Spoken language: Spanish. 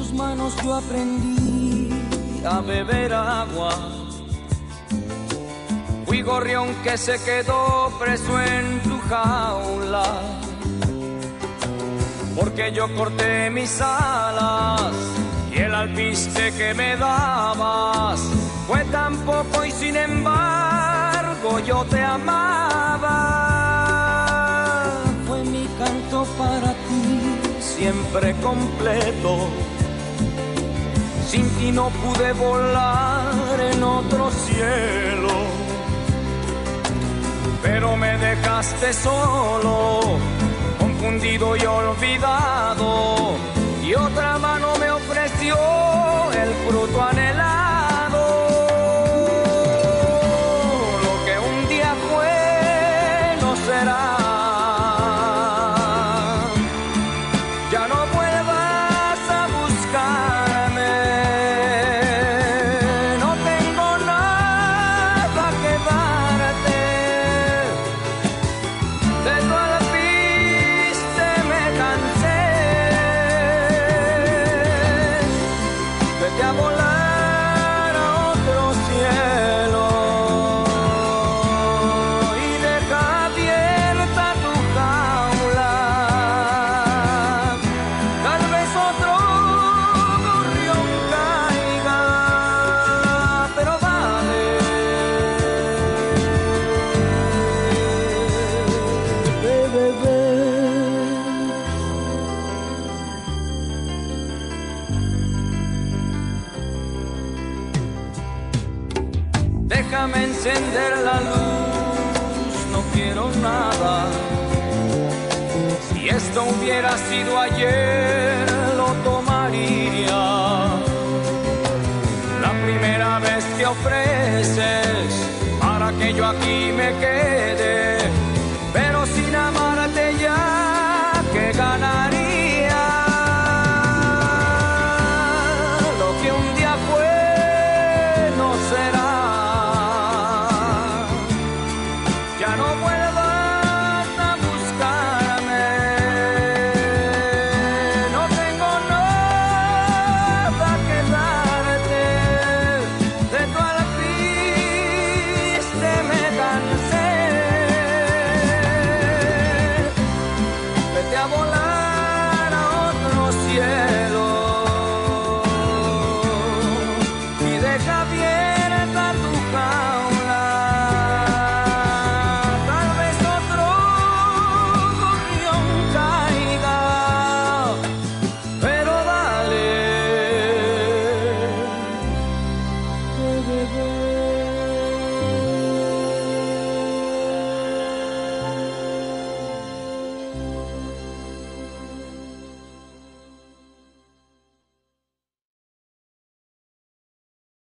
tus manos yo aprendí a beber agua. Fui gorrión que se quedó preso en tu jaula, porque yo corté mis alas y el alpiste que me dabas fue tan poco y sin embargo yo te amaba. Fue mi canto para ti, siempre completo. Sin ti no pude volar en otro cielo, pero me dejaste solo, confundido y olvidado, y otra mano me ofreció el fruto anhelado. Lo que un día fue no será. Ya no vuelvas a buscarme, no tengo nada que darte. De tu alpiste me cansé, vete a volar a otro cielo y deja abierta tu jaula. Tal vez otro gorrión caiga, pero vale. Déjame encender la luz, no quiero nada. Si esto hubiera sido ayer, lo tomaría. La primera vez que ofreces para que yo aquí me quede,